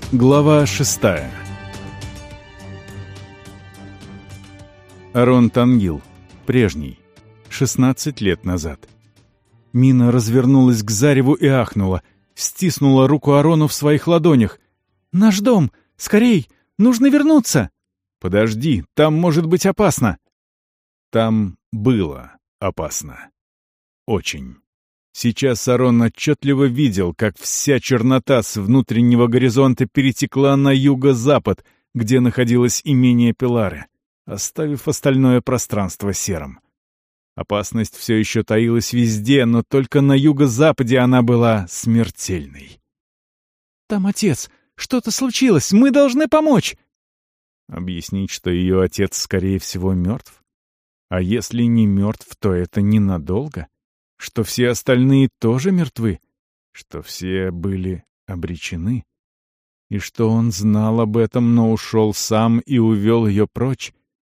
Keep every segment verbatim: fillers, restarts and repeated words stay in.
Глава шестая. Арон Тангил. Прежний. шестнадцать лет назад. Мина развернулась к зареву и ахнула. Стиснула руку Арону в своих ладонях. «Наш дом! Скорей! Нужно вернуться!» «Подожди, там может быть опасно!» Там было опасно. Очень. Сейчас Арон отчетливо видел, как вся чернота с внутреннего горизонта перетекла на юго-запад, где находилось имение Пелары, оставив остальное пространство серым. Опасность все еще таилась везде, но только на юго-западе она была смертельной. «Там отец! Что-то случилось! Мы должны помочь!» Объяснить, что ее отец, скорее всего, мертв? А если не мертв, то это ненадолго? Что все остальные тоже мертвы? Что все были обречены? И что он знал об этом, но ушел сам и увел ее прочь?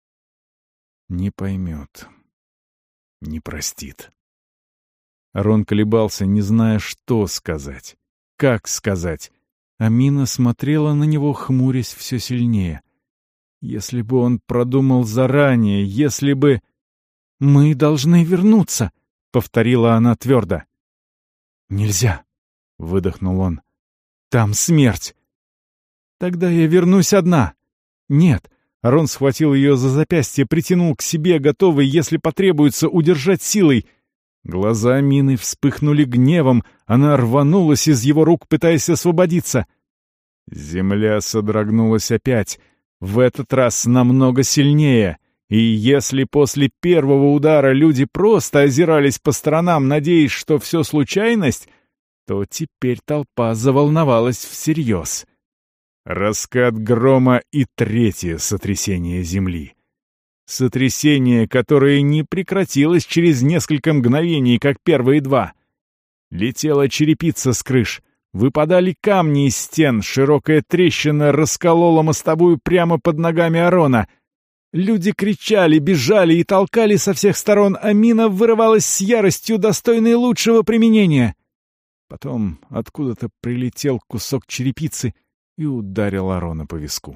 Не поймет. Не простит. Арон колебался, не зная, что сказать. Как сказать? Амина смотрела на него, хмурясь все сильнее. Если бы он продумал заранее, если бы... «Мы должны вернуться», — повторила она твердо. «Нельзя», — выдохнул он. «Там смерть». «Тогда я вернусь одна». «Нет». Арон схватил ее за запястье, притянул к себе, готовый, если потребуется, удержать силой. Глаза Мины вспыхнули гневом, она рванулась из его рук, пытаясь освободиться. Земля содрогнулась опять, в этот раз намного сильнее. И если после первого удара люди просто озирались по сторонам, надеясь, что все случайность, то теперь толпа заволновалась всерьез. Раскат грома и третье сотрясение земли. Сотрясение, которое не прекратилось через несколько мгновений, как первые два. Летела черепица с крыш, выпадали камни из стен, широкая трещина расколола мостовую прямо под ногами Арона. Люди кричали, бежали и толкали со всех сторон, а Мина вырывалась с яростью, достойной лучшего применения. Потом откуда-то прилетел кусок черепицы и ударил Арона по виску.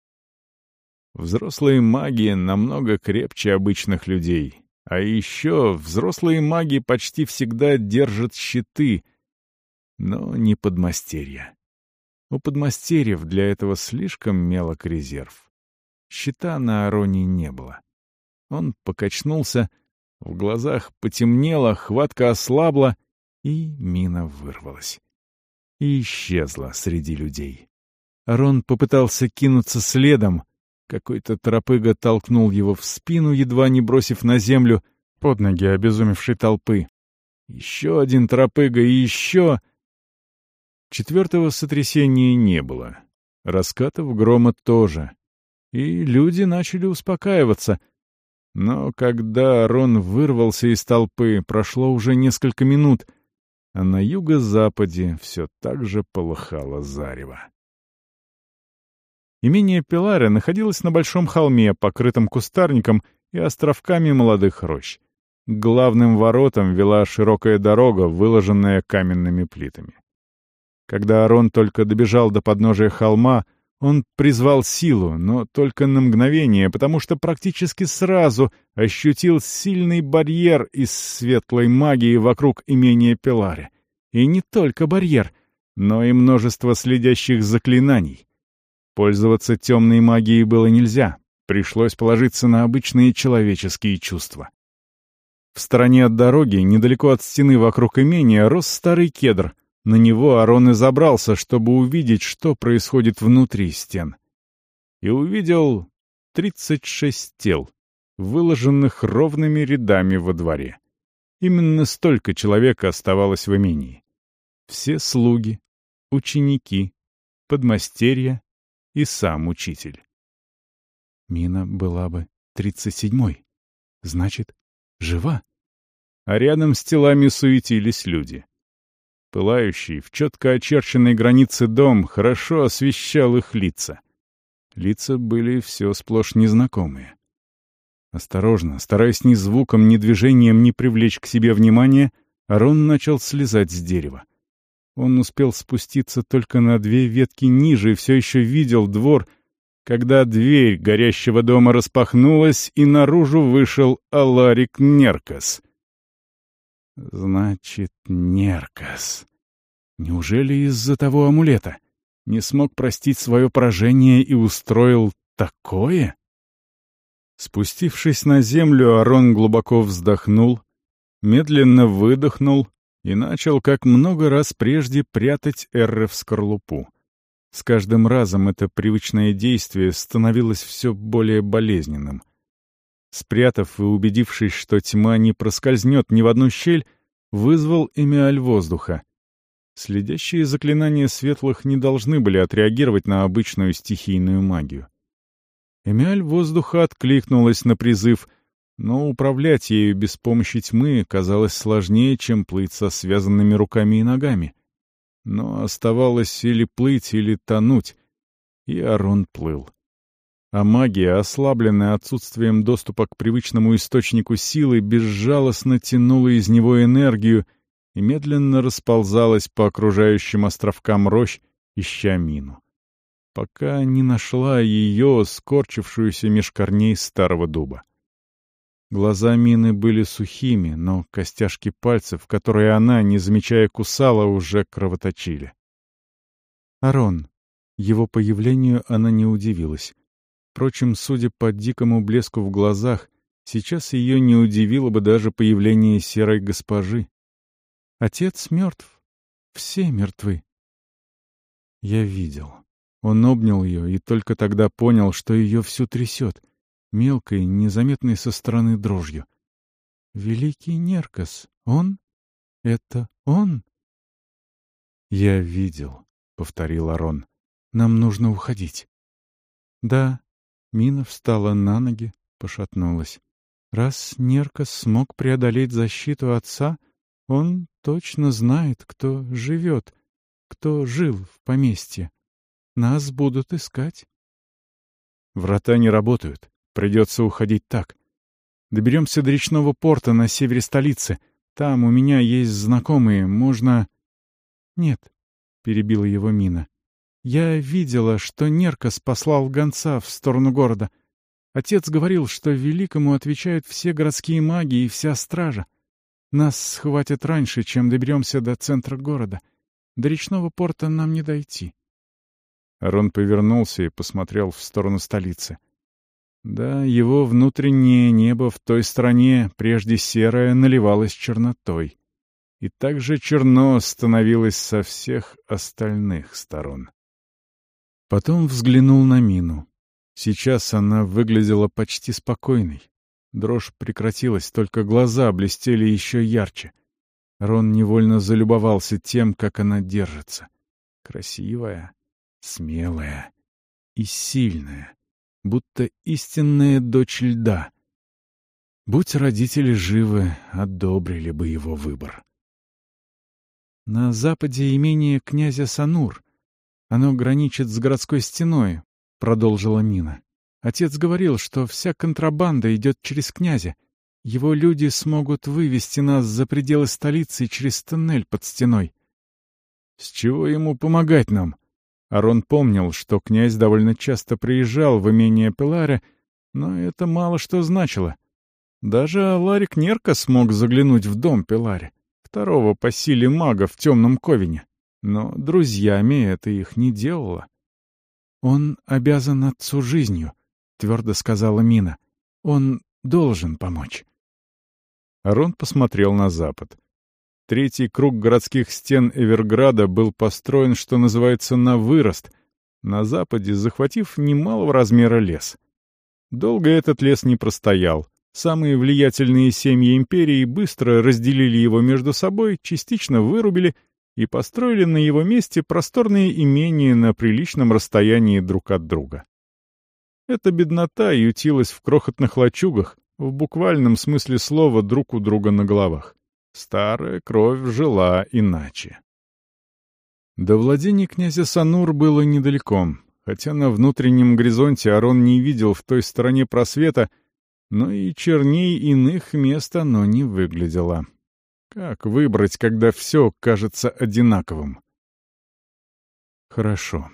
Взрослые маги намного крепче обычных людей. А еще взрослые маги почти всегда держат щиты, но не подмастерья. У подмастерьев для этого слишком мелок резерв. Щита на Ароне не было. Он покачнулся, в глазах потемнело, хватка ослабла, и Мина вырвалась. И исчезла среди людей. Арон попытался кинуться следом. Какой-то торопыга толкнул его в спину, едва не бросив на землю, под ноги обезумевшей толпы. Еще один торопыга и еще... Четвертого сотрясения не было. Раскатов грома тоже. И люди начали успокаиваться. Но когда Арон вырвался из толпы, прошло уже несколько минут, а на юго-западе все так же полыхало зарево. Имение Пелары находилось на большом холме, покрытом кустарником и островками молодых рощ. К главным воротам вела широкая дорога, выложенная каменными плитами. Когда Арон только добежал до подножия холма, он призвал силу, но только на мгновение, потому что практически сразу ощутил сильный барьер из светлой магии вокруг имения Пелары. И не только барьер, но и множество следящих заклинаний. Пользоваться темной магией было нельзя, пришлось положиться на обычные человеческие чувства. В стороне от дороги, недалеко от стены вокруг имения, рос старый кедр. На него Арон и забрался, чтобы увидеть, что происходит внутри стен. И увидел тридцать шесть тел, выложенных ровными рядами во дворе. Именно столько человек оставалось в имении. Все слуги, ученики, подмастерья и сам учитель. Мина была бы тридцать седьмой. Значит, жива. А рядом с телами суетились люди. Пылающий, в четко очерченной границе дом хорошо освещал их лица. Лица были все сплошь незнакомые. Осторожно, стараясь ни звуком, ни движением не привлечь к себе внимания, Арон начал слезать с дерева. Он успел спуститься только на две ветки ниже и все еще видел двор, когда дверь горящего дома распахнулась, и наружу вышел Аларик Неркас. Значит, Неркас. Неужели из-за того амулета? Не смог простить свое поражение и устроил такое? Спустившись на землю, Арон глубоко вздохнул, медленно выдохнул и начал, как много раз прежде, прятать Эрре в скорлупу. С каждым разом это привычное действие становилось все более болезненным. Спрятав и убедившись, что тьма не проскользнет ни в одну щель, вызвал эмиаль воздуха. Следящие заклинания светлых не должны были отреагировать на обычную стихийную магию. Эмиаль воздуха откликнулась на призыв, но управлять ею без помощи тьмы казалось сложнее, чем плыть со связанными руками и ногами. Но оставалось или плыть, или тонуть, и Арон плыл. А магия, ослабленная отсутствием доступа к привычному источнику силы, безжалостно тянула из него энергию и медленно расползалась по окружающим островкам рощ, ища мину, пока не нашла ее, скорчившуюся меж корней старого дуба. Глаза мины были сухими, но костяшки пальцев, которые она, не замечая, кусала, уже кровоточили. Арон. Его появлению она не удивилась. Впрочем, судя по дикому блеску в глазах, сейчас ее не удивило бы даже появление серой госпожи. Отец мертв. Все мертвы. Я видел. Он обнял ее и только тогда понял, что ее всю трясет, мелкой, незаметной со стороны дрожью. Великий Неркас, он? Это он? Я видел, — повторил Арон. Нам нужно уходить. Да. Мина встала на ноги, пошатнулась. Раз Неркас смог преодолеть защиту отца, он точно знает, кто живет, кто жил в поместье. Нас будут искать. Врата не работают. Придется уходить так. Доберемся до речного порта на севере столицы. Там у меня есть знакомые, можно... Нет, — перебила его Мина. Я видела, что Неркас послал гонца в сторону города. Отец говорил, что великому отвечают все городские маги и вся стража. Нас схватят раньше, чем доберемся до центра города. До речного порта нам не дойти. Арон повернулся и посмотрел в сторону столицы. Да, его внутреннее небо в той стороне, прежде серое, наливалось чернотой. И так же черно становилось со всех остальных сторон. Потом взглянул на Мину. Сейчас она выглядела почти спокойной. Дрожь прекратилась, только глаза блестели еще ярче. Рон невольно залюбовался тем, как она держится. Красивая, смелая и сильная, будто истинная дочь льда. Будь родители живы, одобрили бы его выбор. На западе имение князя Санур. Оно граничит с городской стеной, — продолжила Мина. Отец говорил, что вся контрабанда идет через князя. Его люди смогут вывести нас за пределы столицы через тоннель под стеной. С чего ему помогать нам? Арон помнил, что князь довольно часто приезжал в имение Пеларе, но это мало что значило. Даже Аларик Неркас смог заглянуть в дом Пеларе, второго по силе мага в темном ковине. Но друзьями это их не делало. «Он обязан отцу жизнью», — твердо сказала Мина. «Он должен помочь». Арон посмотрел на запад. Третий круг городских стен Эверграда был построен, что называется, на вырост, на западе захватив немалого размера лес. Долго этот лес не простоял. Самые влиятельные семьи империи быстро разделили его между собой, частично вырубили и построили на его месте просторные имения на приличном расстоянии друг от друга. Эта беднота ютилась в крохотных лачугах, в буквальном смысле слова друг у друга на головах. Старая кровь жила иначе. До владений князя Санур было недалеко, хотя на внутреннем горизонте Арон не видел в той стороне просвета, но и черней иных мест оно не выглядело. Как выбрать, когда все кажется одинаковым? Хорошо.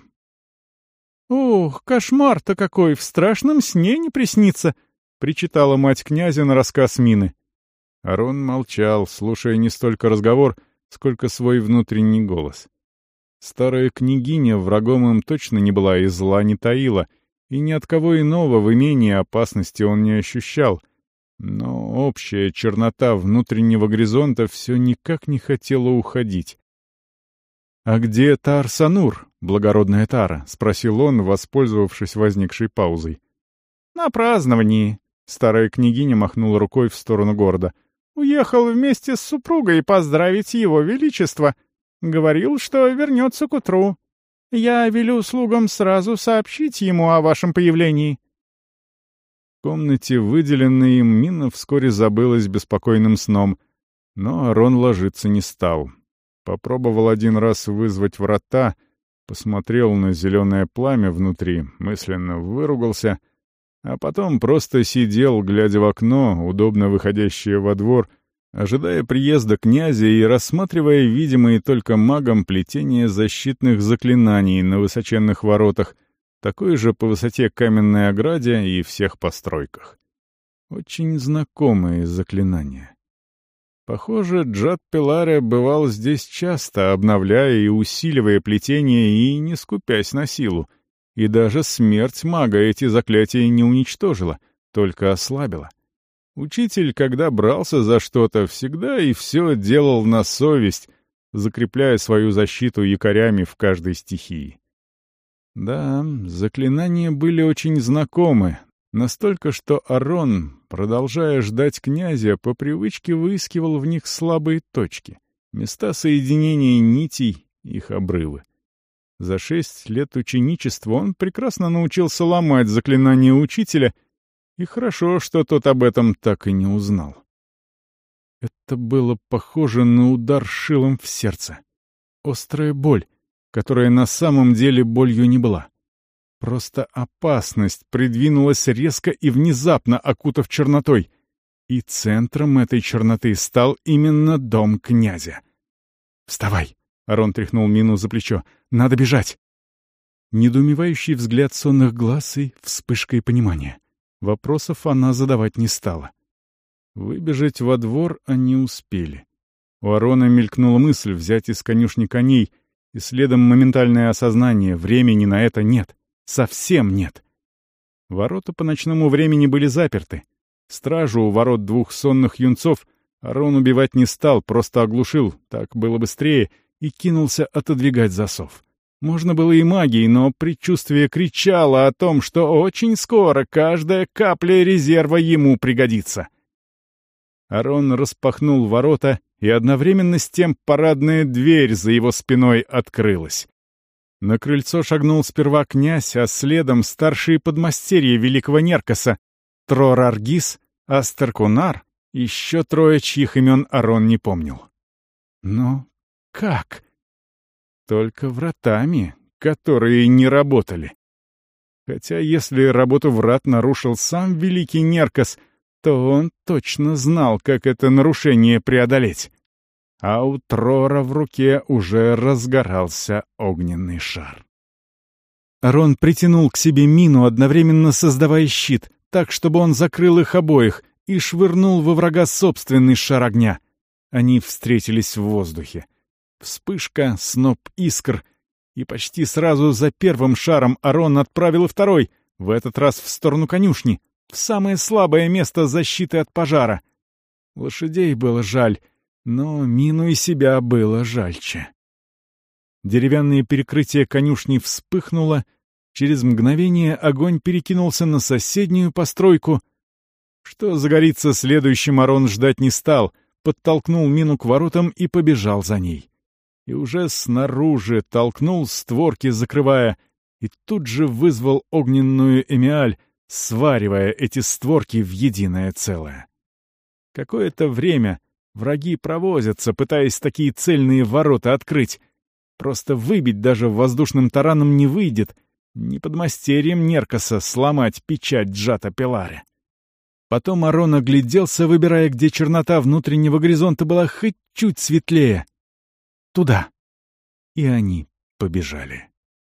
«Ох, кошмар-то какой! В страшном сне не приснится!» — причитала мать князя на рассказ Мины. Арон молчал, слушая не столько разговор, сколько свой внутренний голос. Старая княгиня врагом им точно не была и зла не таила, и ни от кого иного в имении опасности он не ощущал. Но общая чернота внутреннего горизонта все никак не хотела уходить. «А где Таар-Санур, благородная Тара?» — спросил он, воспользовавшись возникшей паузой. «На праздновании», — старая княгиня махнула рукой в сторону города. «Уехал вместе с супругой поздравить его величество. Говорил, что вернется к утру. Я велю слугам сразу сообщить ему о вашем появлении». В комнате, выделенной им, Мина вскоре забылась беспокойным сном, но Арон ложиться не стал. Попробовал один раз вызвать врата, посмотрел на зеленое пламя внутри, мысленно выругался, а потом просто сидел, глядя в окно, удобно выходящее во двор, ожидая приезда князя и рассматривая видимые только магом плетение защитных заклинаний на высоченных воротах, такой же по высоте каменной ограде и всех постройках. Очень знакомые заклинания. Похоже, Джат Пеларе бывал здесь часто, обновляя и усиливая плетение и не скупясь на силу. И даже смерть мага эти заклятия не уничтожила, только ослабила. Учитель, когда брался за что-то, всегда и все делал на совесть, закрепляя свою защиту якорями в каждой стихии. Да, заклинания были очень знакомы, настолько, что Арон, продолжая ждать князя, по привычке выискивал в них слабые точки, места соединения нитей, их обрывы. За шесть лет ученичества он прекрасно научился ломать заклинания учителя, и хорошо, что тот об этом так и не узнал. Это было похоже на удар шилом в сердце. Острая боль, которая на самом деле болью не была. Просто опасность придвинулась резко и внезапно, окутав чернотой. И центром этой черноты стал именно дом князя. «Вставай!» — Арон тряхнул Мину за плечо. «Надо бежать!» Недоумевающий взгляд сонных глаз и вспышкой понимания. Вопросов она задавать не стала. Выбежать во двор они успели. У Арона мелькнула мысль взять из конюшни коней, и следом моментальное осознание — времени на это нет. Совсем нет. Ворота по ночному времени были заперты. Стражу у ворот двух сонных юнцов Арон убивать не стал, просто оглушил, так было быстрее, и кинулся отодвигать засов. Можно было и магией, но предчувствие кричало о том, что очень скоро каждая капля резерва ему пригодится. Арон распахнул ворота, и одновременно с тем парадная дверь за его спиной открылась. На крыльцо шагнул сперва князь, а следом старшие подмастерья великого Неркоса — Трор-Аргис, Астер-Кунар, еще трое, чьих имен Арон не помнил. Но как? Только вратами, которые не работали. Хотя если работу врат нарушил сам великий Неркос, то он точно знал, как это нарушение преодолеть. А у Трора в руке уже разгорался огненный шар. Арон притянул к себе Мину, одновременно создавая щит, так, чтобы он закрыл их обоих, и швырнул во врага собственный шар огня. Они встретились в воздухе. Вспышка, сноп искр, и почти сразу за первым шаром Арон отправил и второй, в этот раз в сторону конюшни, в самое слабое место защиты от пожара. Лошадей было жаль, но Мину и себя было жальче. Деревянное перекрытие конюшни вспыхнуло, через мгновение огонь перекинулся на соседнюю постройку. Что загорится следующим, Арон ждать не стал, подтолкнул Мину к воротам и побежал за ней. И уже снаружи толкнул створки, закрывая, и тут же вызвал огненную эмиаль, сваривая эти створки в единое целое. Какое-то время враги провозятся, пытаясь такие цельные ворота открыть. Просто выбить даже воздушным тараном не выйдет, ни подмастерьем Неркоса сломать печать Джата Пеларе. Потом Арон огляделся, выбирая, где чернота внутреннего горизонта была хоть чуть светлее. Туда. И они побежали.